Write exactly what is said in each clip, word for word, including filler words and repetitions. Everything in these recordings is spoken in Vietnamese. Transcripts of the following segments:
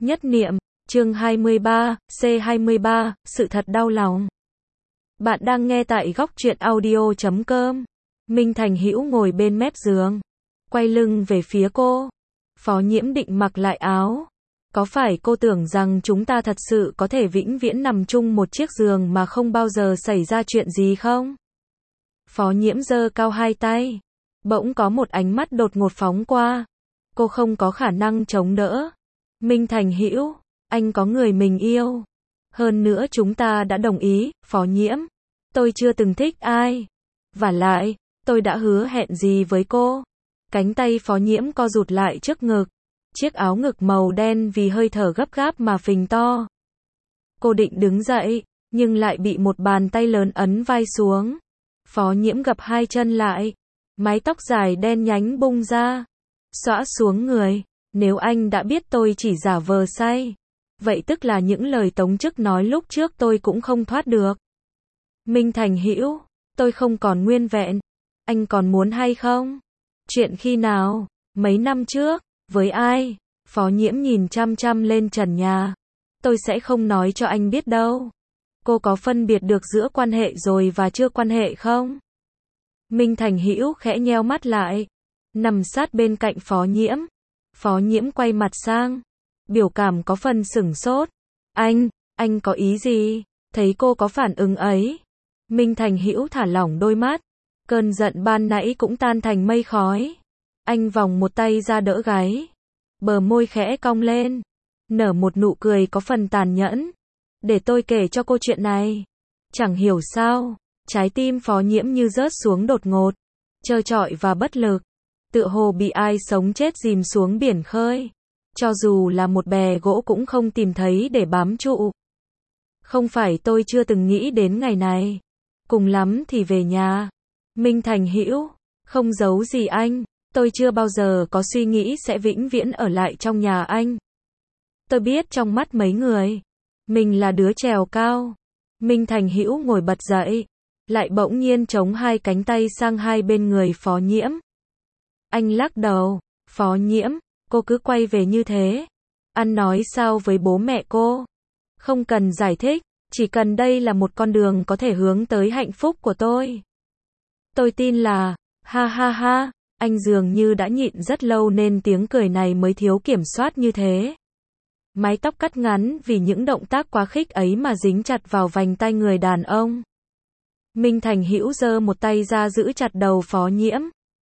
Nhất niệm, chương hai mươi ba, C hai mươi ba, sự thật đau lòng. Bạn đang nghe tại góc truyện audio chấm com. Minh Thành Hữu ngồi bên mép giường, quay lưng về phía cô. Phó Nhiễm định mặc lại áo. Có phải cô tưởng rằng chúng ta thật sự có thể vĩnh viễn nằm chung một chiếc giường mà không bao giờ xảy ra chuyện gì không? Phó Nhiễm giơ cao hai tay. Bỗng có một ánh mắt đột ngột phóng qua. Cô không có khả năng chống đỡ. Minh Thành Hữu, anh có người mình yêu. Hơn nữa chúng ta đã đồng ý, Phó Nhiễm. Tôi chưa từng thích ai. Vả lại, tôi đã hứa hẹn gì với cô? Cánh tay Phó Nhiễm co rụt lại trước ngực. Chiếc áo ngực màu đen vì hơi thở gấp gáp mà phình to. Cô định đứng dậy, nhưng lại bị một bàn tay lớn ấn vai xuống. Phó Nhiễm gập hai chân lại. Mái tóc dài đen nhánh bung ra. Xõa xuống người. Nếu anh đã biết tôi chỉ giả vờ say, vậy tức là những lời Tống Chức nói lúc trước tôi cũng không thoát được. Minh Thành Hữu, tôi không còn nguyên vẹn. Anh còn muốn hay không? Chuyện khi nào? Mấy năm trước? Với ai? Phó Nhiễm nhìn chăm chăm lên trần nhà. Tôi sẽ không nói cho anh biết đâu. Cô có phân biệt được giữa quan hệ rồi và chưa quan hệ không? Minh Thành Hữu khẽ nheo mắt lại, nằm sát bên cạnh Phó Nhiễm. Phó Nhiễm quay mặt sang, biểu cảm có phần sửng sốt. Anh, anh có ý gì? Thấy cô có phản ứng ấy, Minh Thành Hữu thả lỏng đôi mắt. Cơn giận ban nãy cũng tan thành mây khói. Anh vòng một tay ra đỡ gáy, bờ môi khẽ cong lên, nở một nụ cười có phần tàn nhẫn. Để tôi kể cho cô chuyện này. Chẳng hiểu sao, trái tim Phó Nhiễm như rớt xuống đột ngột, trơ trọi và bất lực. Tựa hồ bị ai sống chết dìm xuống biển khơi. Cho dù là một bè gỗ cũng không tìm thấy để bám trụ. Không phải tôi chưa từng nghĩ đến ngày này. Cùng lắm thì về nhà. Minh Thành Hữu, không giấu gì anh. Tôi chưa bao giờ có suy nghĩ sẽ vĩnh viễn ở lại trong nhà anh. Tôi biết trong mắt mấy người, mình là đứa trèo cao. Minh Thành Hữu ngồi bật dậy, lại bỗng nhiên chống hai cánh tay sang hai bên người Phó Nhiễm. Anh lắc đầu. Phó Nhiễm, cô cứ quay về như thế. Ăn nói sao với bố mẹ cô? Không cần giải thích, chỉ cần đây là một con đường có thể hướng tới hạnh phúc của tôi. Tôi tin là, ha ha ha, anh dường như đã nhịn rất lâu nên tiếng cười này mới thiếu kiểm soát như thế. Mái tóc cắt ngắn vì những động tác quá khích ấy mà dính chặt vào vành tai người đàn ông. Minh Thành Hữu giơ một tay ra giữ chặt đầu Phó Nhiễm.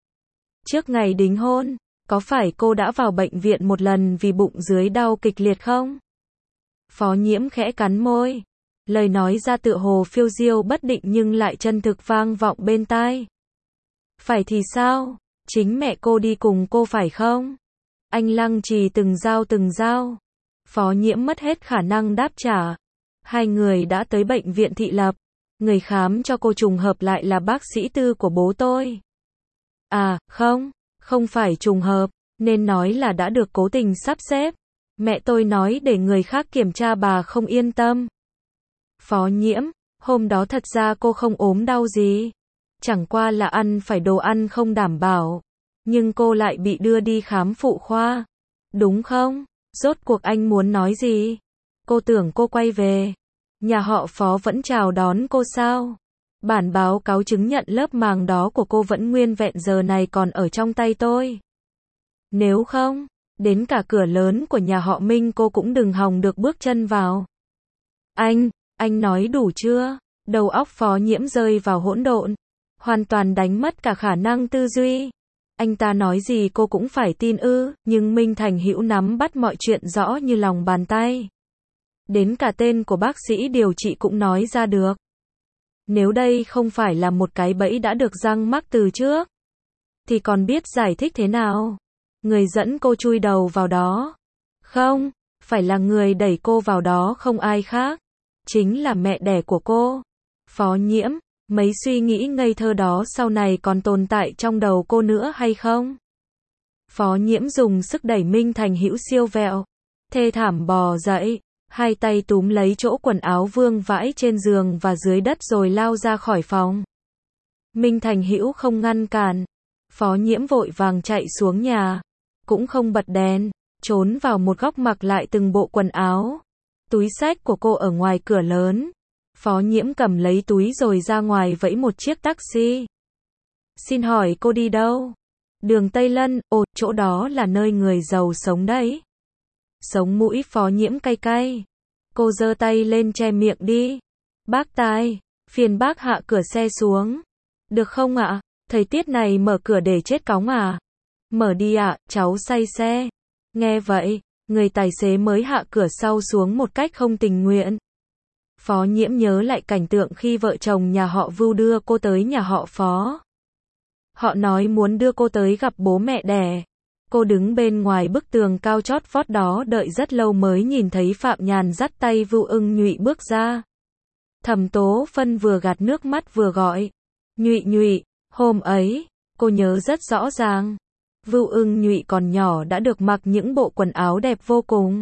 Trước ngày đính hôn, có phải cô đã vào bệnh viện một lần vì bụng dưới đau kịch liệt không? Phó Nhiễm khẽ cắn môi. Lời nói ra tựa hồ phiêu diêu bất định nhưng lại chân thực vang vọng bên tai. Phải thì sao? Chính mẹ cô đi cùng cô phải không? Anh lăng trì từng dao từng dao. Phó Nhiễm mất hết khả năng đáp trả. Hai người đã tới bệnh viện thị lập. Người khám cho cô trùng hợp lại là bác sĩ tư của bố tôi. À, không, không phải trùng hợp, nên nói là đã được cố tình sắp xếp. Mẹ tôi nói để người khác kiểm tra bà không yên tâm. Phó Nhiễm, hôm đó thật ra cô không ốm đau gì. Chẳng qua là ăn phải đồ ăn không đảm bảo. Nhưng cô lại bị đưa đi khám phụ khoa. Đúng không? Rốt cuộc anh muốn nói gì? Cô tưởng cô quay về. Nhà họ Phó vẫn chào đón cô sao? Bản báo cáo chứng nhận lớp màng đó của cô vẫn nguyên vẹn giờ này còn ở trong tay tôi. Nếu không, đến cả cửa lớn của nhà họ Minh cô cũng đừng hòng được bước chân vào. Anh, anh nói đủ chưa? Đầu óc Phó Nhiễm rơi vào hỗn độn, hoàn toàn đánh mất cả khả năng tư duy. Anh ta nói gì cô cũng phải tin ư, nhưng Minh Thành Hữu nắm bắt mọi chuyện rõ như lòng bàn tay. Đến cả tên của bác sĩ điều trị cũng nói ra được. Nếu đây không phải là một cái bẫy đã được giăng mắc từ trước, thì còn biết giải thích thế nào? Người dẫn cô chui đầu vào đó, không, phải là người đẩy cô vào đó không ai khác, chính là mẹ đẻ của cô. Phó Nhiễm, mấy suy nghĩ ngây thơ đó sau này còn tồn tại trong đầu cô nữa hay không? Phó Nhiễm dùng sức đẩy Minh Thành Hữu siêu vẹo, thê thảm bò dậy. Hai tay túm lấy chỗ quần áo vương vãi trên giường và dưới đất rồi lao ra khỏi phòng. Minh Thành Hữu không ngăn cản. Phó Nhiễm vội vàng chạy xuống nhà. Cũng không bật đèn. trốn vào một góc mặc lại từng bộ quần áo. Túi xách của cô ở ngoài cửa lớn. Phó Nhiễm cầm lấy túi rồi ra ngoài vẫy một chiếc taxi. Xin hỏi cô đi đâu? Đường Tây Lân, ồ, chỗ đó là nơi người giàu sống đấy. Sống mũi Phó Nhiễm cay cay. Cô giơ tay lên che miệng đi. Bác tài, phiền bác hạ cửa xe xuống. Được không ạ? Thời tiết này mở cửa để chết cóng à? Mở đi ạ, cháu say xe. Nghe vậy, người tài xế mới hạ cửa sau xuống một cách không tình nguyện. Phó Nhiễm nhớ lại cảnh tượng khi vợ chồng nhà họ Vưu đưa cô tới nhà họ Phó. Họ nói muốn đưa cô tới gặp bố mẹ đẻ. Cô đứng bên ngoài bức tường cao chót vót đó đợi rất lâu mới nhìn thấy Phạm Nhàn dắt tay Vưu Ưng Nhụy bước ra. Thẩm Tố Phân vừa gạt nước mắt vừa gọi. Nhụy Nhụy, hôm ấy, cô nhớ rất rõ ràng. Vưu Ưng Nhụy còn nhỏ đã được mặc những bộ quần áo đẹp vô cùng.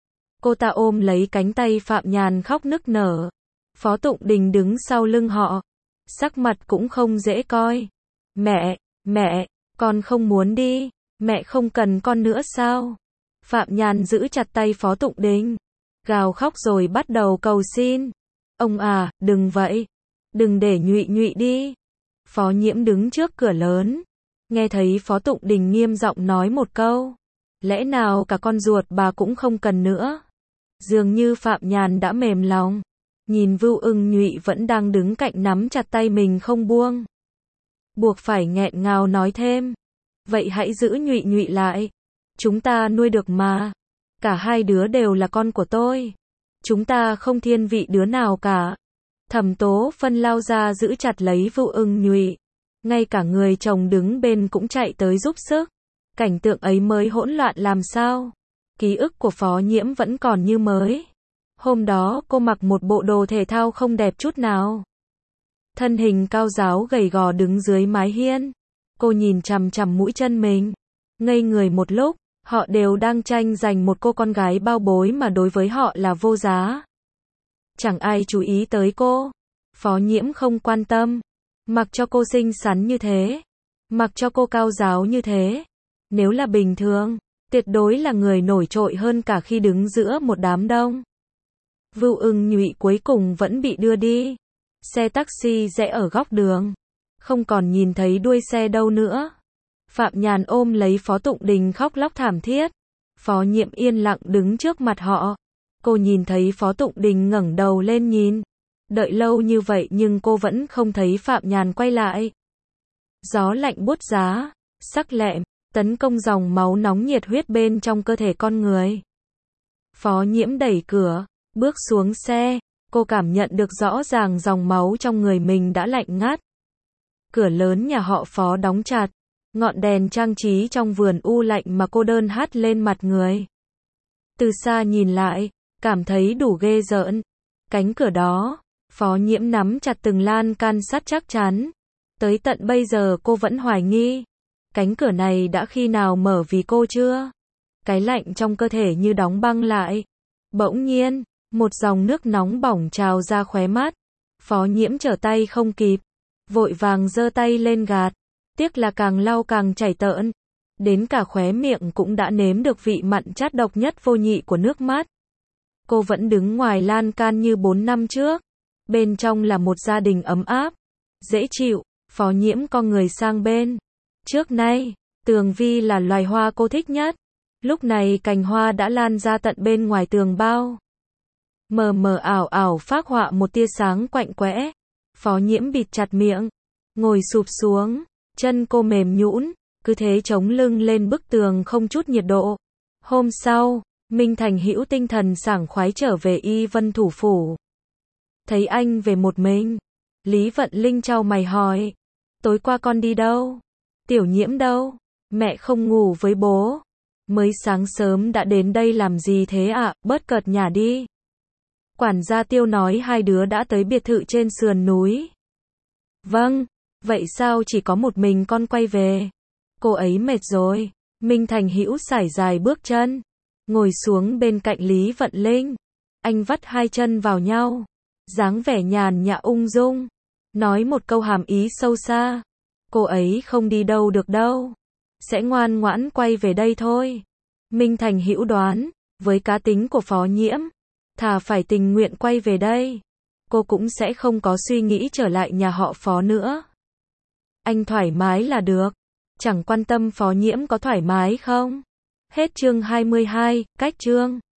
Cô ta ôm lấy cánh tay Phạm Nhàn khóc nức nở. Phó Tụng Đình đứng sau lưng họ. Sắc mặt cũng không dễ coi. Mẹ, mẹ, con không muốn đi. Mẹ không cần con nữa sao? Phạm Nhàn giữ chặt tay Phó Tụng Đình. Gào khóc rồi bắt đầu cầu xin. Ông à, đừng vậy. Đừng để Nhụy Nhụy đi. Phó Nhiễm đứng trước cửa lớn. Nghe thấy Phó Tụng Đình nghiêm giọng nói một câu. Lẽ nào cả con ruột bà cũng không cần nữa? Dường như Phạm Nhàn đã mềm lòng. Nhìn Vưu Ưng Nhụy vẫn đang đứng cạnh nắm chặt tay mình không buông. Buộc phải nghẹn ngào nói thêm. Vậy hãy giữ Nhụy Nhụy lại. Chúng ta nuôi được mà. Cả hai đứa đều là con của tôi. Chúng ta không thiên vị đứa nào cả. Thẩm Tố Phân lao ra giữ chặt lấy Vưu Ưng Nhụy. Ngay cả người chồng đứng bên cũng chạy tới giúp sức. Cảnh tượng ấy mới hỗn loạn làm sao. Ký ức của Phó Nhiễm vẫn còn như mới. Hôm đó cô mặc một bộ đồ thể thao không đẹp chút nào. Thân hình cao ráo gầy gò đứng dưới mái hiên. Cô nhìn chằm chằm mũi chân mình. Ngây người một lúc, họ đều đang tranh giành một cô con gái bao bối mà đối với họ là vô giá. Chẳng ai chú ý tới cô. Phó Nhiễm không quan tâm. Mặc cho cô xinh xắn như thế. Mặc cho cô cao ráo như thế. Nếu là bình thường, tuyệt đối là người nổi trội hơn cả khi đứng giữa một đám đông. Vưu Ưng Nhụy cuối cùng vẫn bị đưa đi. Xe taxi rẽ ở góc đường. Không còn nhìn thấy đuôi xe đâu nữa. Phạm Nhàn ôm lấy Phó Tụng Đình khóc lóc thảm thiết. Phó Nhiễm yên lặng đứng trước mặt họ. Cô nhìn thấy Phó Tụng Đình ngẩng đầu lên nhìn. Đợi lâu như vậy nhưng cô vẫn không thấy Phạm Nhàn quay lại. Gió lạnh buốt giá, sắc lẹm, tấn công dòng máu nóng nhiệt huyết bên trong cơ thể con người. Phó Nhiễm đẩy cửa, bước xuống xe. Cô cảm nhận được rõ ràng dòng máu trong người mình đã lạnh ngắt. Cửa lớn nhà họ Phó đóng chặt. Ngọn đèn trang trí trong vườn u lạnh mà cô đơn hắt lên mặt người. Từ xa nhìn lại, cảm thấy đủ ghê rợn. Cánh cửa đó, Phó Nhiễm nắm chặt từng lan can sắt chắc chắn. Tới tận bây giờ cô vẫn hoài nghi. Cánh cửa này đã khi nào mở vì cô chưa? Cái lạnh trong cơ thể như đóng băng lại. Bỗng nhiên, một dòng nước nóng bỏng trào ra khóe mắt. Phó Nhiễm trở tay không kịp. Vội vàng giơ tay lên gạt. Tiếc là càng lau càng chảy tợn. Đến cả khóe miệng cũng đã nếm được vị mặn chát độc nhất vô nhị của nước mắt. Cô vẫn đứng ngoài lan can như bốn năm trước. Bên trong là một gia đình ấm áp, dễ chịu. Phó Nhiễm co người sang bên. Trước nay, tường vi là loài hoa cô thích nhất. Lúc này cành hoa đã lan ra tận bên ngoài tường bao. Mờ mờ ảo ảo phác họa một tia sáng quạnh quẽ. Phó Nhiễm bịt chặt miệng, ngồi sụp xuống, chân cô mềm nhũn, cứ thế chống lưng lên bức tường không chút nhiệt độ. Hôm sau, Minh Thành Hữu tinh thần sảng khoái trở về Y Vân thủ phủ. Thấy anh về một mình, Lý Vận Linh chau mày hỏi, tối qua con đi đâu? Tiểu Nhiễm đâu? Mẹ không ngủ với bố. Mới sáng sớm đã đến đây làm gì thế ạ? À? Bớt cợt nhả đi. Quản gia Tiêu nói hai đứa đã tới biệt thự trên sườn núi. Vâng, vậy sao chỉ có một mình con quay về? Cô ấy mệt rồi. Minh Thành Hữu sải dài bước chân, ngồi xuống bên cạnh Lý Vận Linh. Anh vắt hai chân vào nhau, dáng vẻ nhàn nhã ung dung, nói một câu hàm ý sâu xa. Cô ấy không đi đâu được đâu, sẽ ngoan ngoãn quay về đây thôi. Minh Thành Hữu đoán, với cá tính của Phó Nhiễm, thà phải tình nguyện quay về đây, cô cũng sẽ không có suy nghĩ trở lại nhà họ Phó nữa. Anh thoải mái là được, chẳng quan tâm Phó Nhiễm có thoải mái không. Hết chương hai mươi hai, cách chương.